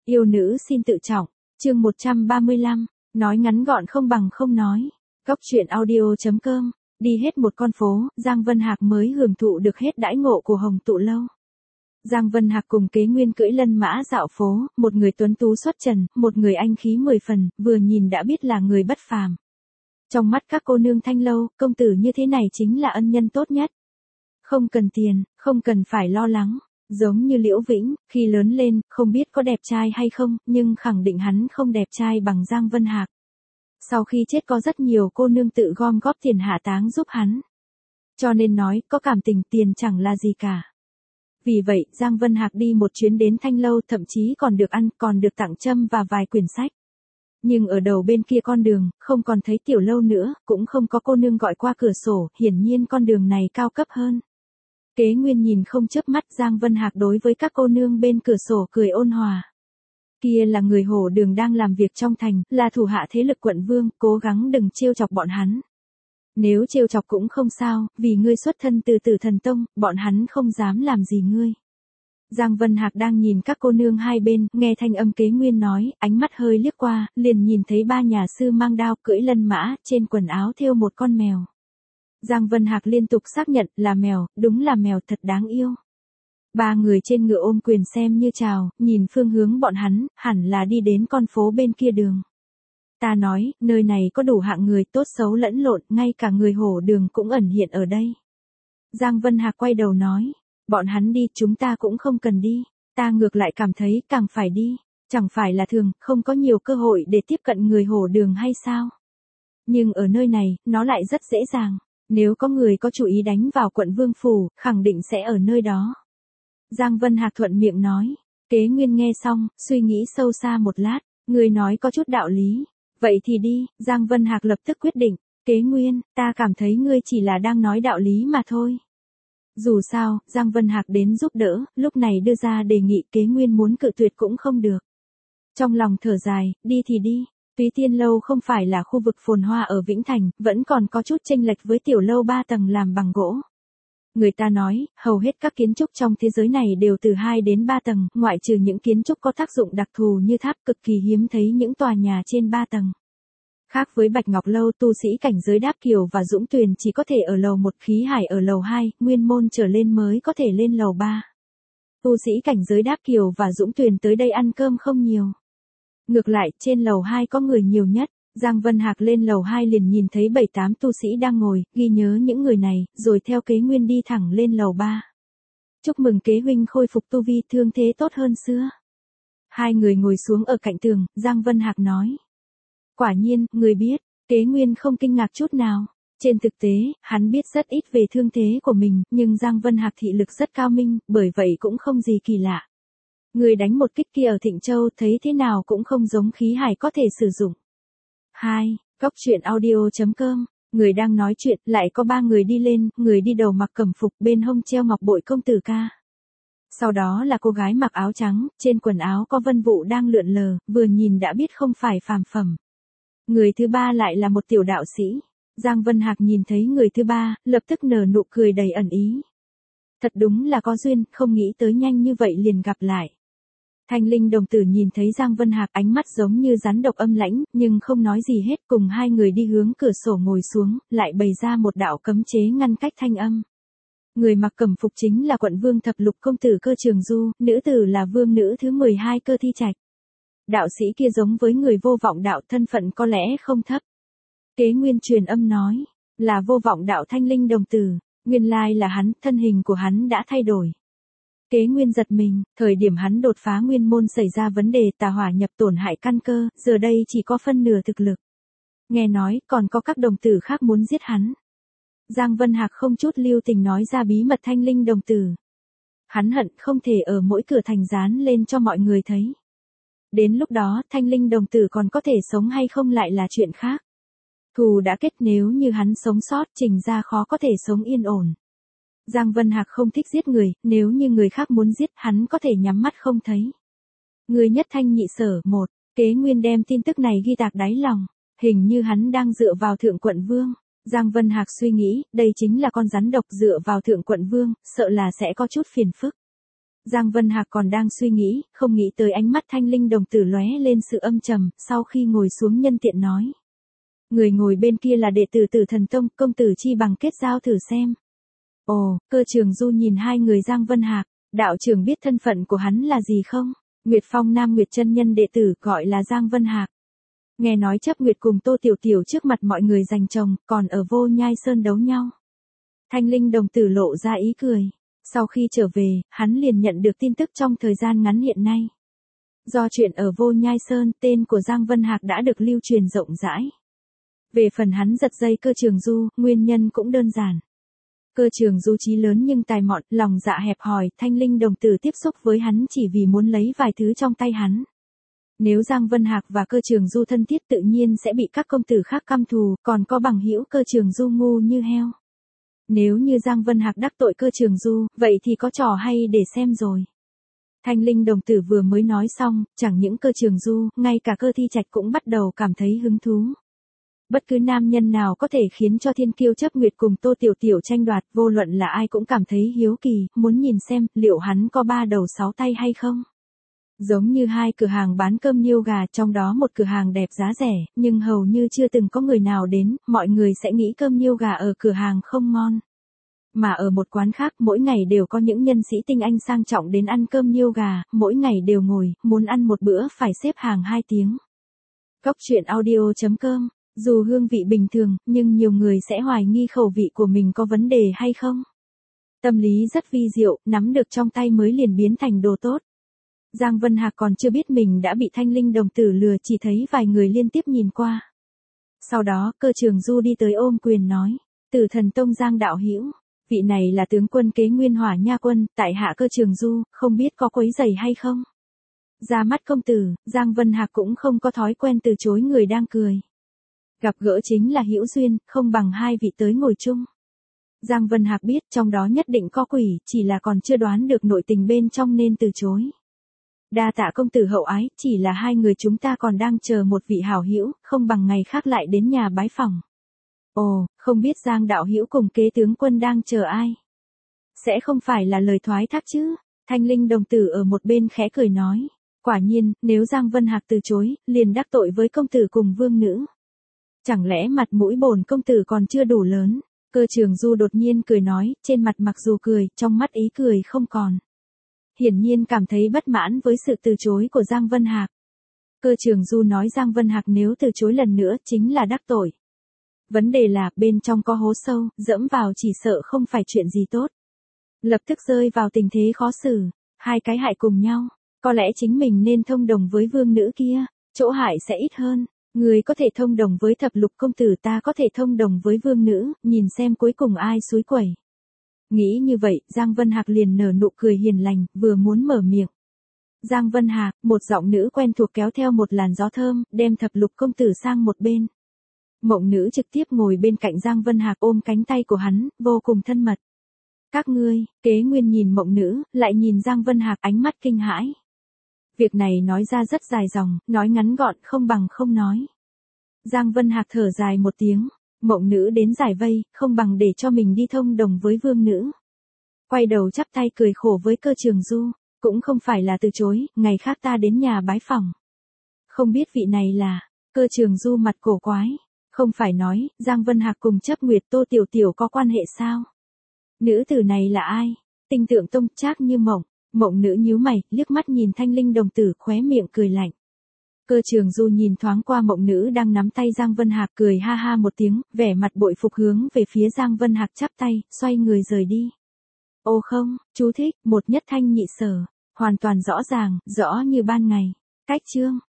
Yêu nữ xin tự trọng, chương 135, nói ngắn gọn không bằng không nói. Góc truyện audio.com, đi hết một con phố, Giang Vân Hạc mới hưởng thụ được hết đãi ngộ của Hồng Tụ Lâu. Giang Vân Hạc cùng Kế Nguyên cưỡi lân mã dạo phố, một người tuấn tú xuất trần, một người anh khí 10 phần, vừa nhìn đã biết là người bất phàm. Trong mắt các cô nương Thanh Lâu, công tử như thế này chính là ân nhân tốt nhất. Không cần tiền, không cần phải lo lắng. Giống như Liễu Vĩnh, khi lớn lên, không biết có đẹp trai hay không, nhưng khẳng định hắn không đẹp trai bằng Giang Vân Hạc. Sau khi chết có rất nhiều cô nương tự gom góp tiền hạ táng giúp hắn. Cho nên nói, có cảm tình tiền chẳng là gì cả. Vì vậy, Giang Vân Hạc đi một chuyến đến Thanh Lâu, thậm chí còn được ăn, còn được tặng trâm và vài quyển sách. Nhưng ở đầu bên kia con đường, không còn thấy tiểu lâu nữa, cũng không có cô nương gọi qua cửa sổ, hiển nhiên con đường này cao cấp hơn. Kế Nguyên nhìn không chớp mắt, Giang Vân Hạc đối với các cô nương bên cửa sổ cười ôn hòa. Kia là người Hổ Đường đang làm việc trong thành, là thủ hạ thế lực quận vương, cố gắng đừng trêu chọc bọn hắn. Nếu trêu chọc cũng không sao, vì ngươi xuất thân từ Tử Thần Tông, bọn hắn không dám làm gì ngươi. Giang Vân Hạc đang nhìn các cô nương hai bên, nghe thanh âm Kế Nguyên nói, ánh mắt hơi liếc qua, liền nhìn thấy ba nhà sư mang đao cưỡi lân mã, trên quần áo thêu một con mèo. Giang Vân Hạc liên tục xác nhận là mèo, đúng là mèo thật đáng yêu. Ba người trên ngựa ôm quyền xem như chào, nhìn phương hướng bọn hắn, hẳn là đi đến con phố bên kia đường. Ta nói, nơi này có đủ hạng người tốt xấu lẫn lộn, ngay cả người Hổ Đường cũng ẩn hiện ở đây. Giang Vân Hạc quay đầu nói, bọn hắn đi, chúng ta cũng không cần đi, ta ngược lại cảm thấy càng phải đi, chẳng phải là thường, không có nhiều cơ hội để tiếp cận người Hổ Đường hay sao? Nhưng ở nơi này, nó lại rất dễ dàng. Nếu có người có chủ ý đánh vào quận Vương Phủ, khẳng định sẽ ở nơi đó. Giang Vân Hạc thuận miệng nói. Kế Nguyên nghe xong, suy nghĩ sâu xa một lát, người nói có chút đạo lý. Vậy thì đi, Giang Vân Hạc lập tức quyết định. Kế Nguyên, ta cảm thấy ngươi chỉ là đang nói đạo lý mà thôi. Dù sao, Giang Vân Hạc đến giúp đỡ, lúc này đưa ra đề nghị Kế Nguyên muốn cự tuyệt cũng không được. Trong lòng thở dài, đi thì đi. Túy Tiên Lâu không phải là khu vực phồn hoa ở Vĩnh Thành, vẫn còn có chút chênh lệch với tiểu lâu 3 tầng làm bằng gỗ. Người ta nói, hầu hết các kiến trúc trong thế giới này đều từ 2 đến 3 tầng, ngoại trừ những kiến trúc có tác dụng đặc thù như tháp, cực kỳ hiếm thấy những tòa nhà trên 3 tầng. Khác với Bạch Ngọc Lâu, tu sĩ cảnh giới Đáp Kiều và Dũng Tuyền chỉ có thể ở lầu 1, Khí Hải ở lầu 2, Nguyên Môn trở lên mới có thể lên lầu 3. Tu sĩ cảnh giới Đáp Kiều và Dũng Tuyền tới đây ăn cơm không nhiều. Ngược lại, trên lầu 2 có người nhiều nhất. Giang Vân Hạc lên lầu 2 liền nhìn thấy 7-8 tu sĩ đang ngồi, ghi nhớ những người này, rồi theo Kế Nguyên đi thẳng lên lầu 3. Chúc mừng Kế huynh khôi phục tu vi, thương thế tốt hơn xưa. Hai người ngồi xuống ở cạnh tường, Giang Vân Hạc nói. Quả nhiên, người biết, Kế Nguyên không kinh ngạc chút nào. Trên thực tế, hắn biết rất ít về thương thế của mình, nhưng Giang Vân Hạc thị lực rất cao minh, bởi vậy cũng không gì kỳ lạ. Người đánh một kích kia ở Thịnh Châu thấy thế nào cũng không giống Khí Hải có thể sử dụng. 2. Góc truyện audio.com, người đang nói chuyện, lại có 3 người đi lên, người đi đầu mặc cẩm phục, bên hông treo ngọc bội công tử ca. Sau đó là cô gái mặc áo trắng, trên quần áo có vân vụ đang lượn lờ, vừa nhìn đã biết không phải phàm phẩm. Người thứ 3 lại là một tiểu đạo sĩ. Giang Vân Hạc nhìn thấy người thứ 3, lập tức nở nụ cười đầy ẩn ý. Thật đúng là có duyên, không nghĩ tới nhanh như vậy liền gặp lại. Thanh Linh đồng tử nhìn thấy Giang Vân Hạc, ánh mắt giống như rắn độc âm lãnh, nhưng không nói gì hết, cùng hai người đi hướng cửa sổ ngồi xuống, lại bày ra một đạo cấm chế ngăn cách thanh âm. Người mặc cẩm phục chính là quận vương thập lục công tử Cơ Trường Du, nữ tử là vương nữ thứ 12 Cơ Thi Trạch. Đạo sĩ kia giống với người Vô Vọng Đạo, thân phận có lẽ không thấp. Kế Nguyên truyền âm nói, là Vô Vọng Đạo Thanh Linh đồng tử, nguyên lai là hắn, thân hình của hắn đã thay đổi. Kế Nguyên giật mình, thời điểm hắn đột phá nguyên môn xảy ra vấn đề tà hỏa nhập tổn hại căn cơ, giờ đây chỉ có phân nửa thực lực. Nghe nói, còn có các đồng tử khác muốn giết hắn. Giang Vân Hạc không chút lưu tình nói ra bí mật Thanh Linh đồng tử. Hắn hận không thể ở mỗi cửa thành dán lên cho mọi người thấy. Đến lúc đó, Thanh Linh đồng tử còn có thể sống hay không lại là chuyện khác. Thù đã kết, nếu như hắn sống sót, Trình ra khó có thể sống yên ổn. Giang Vân Hạc không thích giết người, nếu như người khác muốn giết hắn có thể nhắm mắt không thấy. Người nhất thanh nhị sở, 1, Kế Nguyên đem tin tức này ghi tạc đáy lòng, hình như hắn đang dựa vào thượng quận vương. Giang Vân Hạc suy nghĩ, đây chính là con rắn độc, dựa vào thượng quận vương, sợ là sẽ có chút phiền phức. Giang Vân Hạc còn đang suy nghĩ, không nghĩ tới ánh mắt Thanh Linh đồng tử lóe lên sự âm trầm, sau khi ngồi xuống nhân tiện nói. Người ngồi bên kia là đệ tử Tử Thần Tông, công tử chi bằng kết giao thử xem. Ồ, Cơ Trường Du nhìn hai người Giang Vân Hạc, đạo trưởng biết thân phận của hắn là gì không? Nguyệt Phong Nam Nguyệt chân nhân đệ tử gọi là Giang Vân Hạc. Nghe nói chấp Nguyệt cùng Tô Tiểu Tiểu trước mặt mọi người giành chồng, còn ở Vô Nhai Sơn đấu nhau. Thanh Linh đồng tử lộ ra ý cười. Sau khi trở về, hắn liền nhận được tin tức trong thời gian ngắn hiện nay. Do chuyện ở Vô Nhai Sơn, tên của Giang Vân Hạc đã được lưu truyền rộng rãi. Về phần hắn giật dây Cơ Trường Du, nguyên nhân cũng đơn giản. Cơ Trường Du trí lớn nhưng tài mọn, lòng dạ hẹp hòi, Thanh Linh đồng tử tiếp xúc với hắn chỉ vì muốn lấy vài thứ trong tay hắn. Nếu Giang Vân Hạc và Cơ Trường Du thân thiết tự nhiên sẽ bị các công tử khác căm thù, còn có bằng hữu Cơ Trường Du ngu như heo. Nếu như Giang Vân Hạc đắc tội Cơ Trường Du, vậy thì có trò hay để xem rồi. Thanh Linh đồng tử vừa mới nói xong, chẳng những Cơ Trường Du, ngay cả Cơ Thi Trạch cũng bắt đầu cảm thấy hứng thú. Bất cứ nam nhân nào có thể khiến cho thiên kiêu chấp Nguyệt cùng Tô Tiểu Tiểu tranh đoạt, vô luận là ai cũng cảm thấy hiếu kỳ, muốn nhìn xem liệu hắn có 3 đầu 6 tay hay không. Giống như hai cửa hàng bán cơm niêu gà, trong đó một cửa hàng đẹp giá rẻ, nhưng hầu như chưa từng có người nào đến, mọi người sẽ nghĩ cơm niêu gà ở cửa hàng không ngon. Mà ở một quán khác, mỗi ngày đều có những nhân sĩ tinh anh sang trọng đến ăn cơm niêu gà, mỗi ngày đều ngồi, muốn ăn một bữa phải xếp hàng 2 tiếng. Góc truyện audio.com, dù hương vị bình thường, nhưng nhiều người sẽ hoài nghi khẩu vị của mình có vấn đề hay không. Tâm lý rất vi diệu, nắm được trong tay mới liền biến thành đồ tốt. Giang Vân Hạc còn chưa biết mình đã bị Thanh Linh đồng tử lừa, chỉ thấy vài người liên tiếp nhìn qua. Sau đó, Cơ Trường Du đi tới ôm quyền nói, Tử Thần Tông Giang đạo hữu, vị này là tướng quân kế Nguyên Hỏa Nha quân, tại hạ Cơ Trường Du, không biết có quấy rầy hay không. Ra mắt công tử, Giang Vân Hạc cũng không có thói quen từ chối người đang cười. Gặp gỡ chính là hữu duyên, không bằng hai vị tới ngồi chung. Giang Vân Hạc biết trong đó nhất định có quỷ, chỉ là còn chưa đoán được nội tình bên trong nên từ chối. Đa tạ công tử hậu ái, chỉ là hai người chúng ta còn đang chờ một vị hảo hữu, không bằng ngày khác lại đến nhà bái phỏng. Ồ, không biết Giang đạo hữu cùng kế tướng quân đang chờ ai? Sẽ không phải là lời thoái thác chứ? Thanh Linh đồng tử ở một bên khẽ cười nói. Quả nhiên, nếu Giang Vân Hạc từ chối, liền đắc tội với công tử cùng vương nữ. Chẳng lẽ mặt mũi bổn công tử còn chưa đủ lớn? Cơ Trường Du đột nhiên cười nói, trên mặt mặc dù cười, trong mắt ý cười không còn. Hiển nhiên cảm thấy bất mãn với sự từ chối của Giang Vân Hạc. Cơ Trường Du nói Giang Vân Hạc nếu từ chối lần nữa chính là đắc tội. Vấn đề là bên trong có hố sâu, dẫm vào chỉ sợ không phải chuyện gì tốt. Lập tức rơi vào tình thế khó xử, hai cái hại cùng nhau. Có lẽ chính mình nên thông đồng với vương nữ kia, chỗ hại sẽ ít hơn. Người có thể thông đồng với thập lục công tử, ta có thể thông đồng với vương nữ, nhìn xem cuối cùng ai xúi quẩy. Nghĩ như vậy, Giang Vân Hạc liền nở nụ cười hiền lành, vừa muốn mở miệng. Giang Vân Hạc, một giọng nữ quen thuộc kéo theo một làn gió thơm, đem thập lục công tử sang một bên. Mộng nữ trực tiếp ngồi bên cạnh Giang Vân Hạc ôm cánh tay của hắn, vô cùng thân mật. Các ngươi, Kế Nguyên nhìn mộng nữ, lại nhìn Giang Vân Hạc ánh mắt kinh hãi. Việc này nói ra rất dài dòng, nói ngắn gọn không bằng không nói. Giang Vân Hạc thở dài một tiếng, mộng nữ đến giải vây, không bằng để cho mình đi thông đồng với vương nữ. Quay đầu chắp tay cười khổ với Cơ Trường Du, cũng không phải là từ chối, ngày khác ta đến nhà bái phỏng. Không biết vị này là, Cơ Trường Du mặt cổ quái, không phải nói, Giang Vân Hạc cùng chấp Nguyệt Tô Tiểu Tiểu có quan hệ sao? Nữ tử này là ai? Tinh Tượng Tông Trác Như Mộng. Mộng nữ nhíu mày, liếc mắt nhìn Thanh Linh đồng tử, khóe miệng cười lạnh. Cơ Trường Du nhìn thoáng qua mộng nữ đang nắm tay Giang Vân Hạc, cười ha ha một tiếng, vẻ mặt bội phục hướng về phía Giang Vân Hạc chắp tay, xoay người rời đi. Ô không, chú thích, một nhất thanh nhị sở, hoàn toàn rõ ràng, rõ như ban ngày. Cách chương.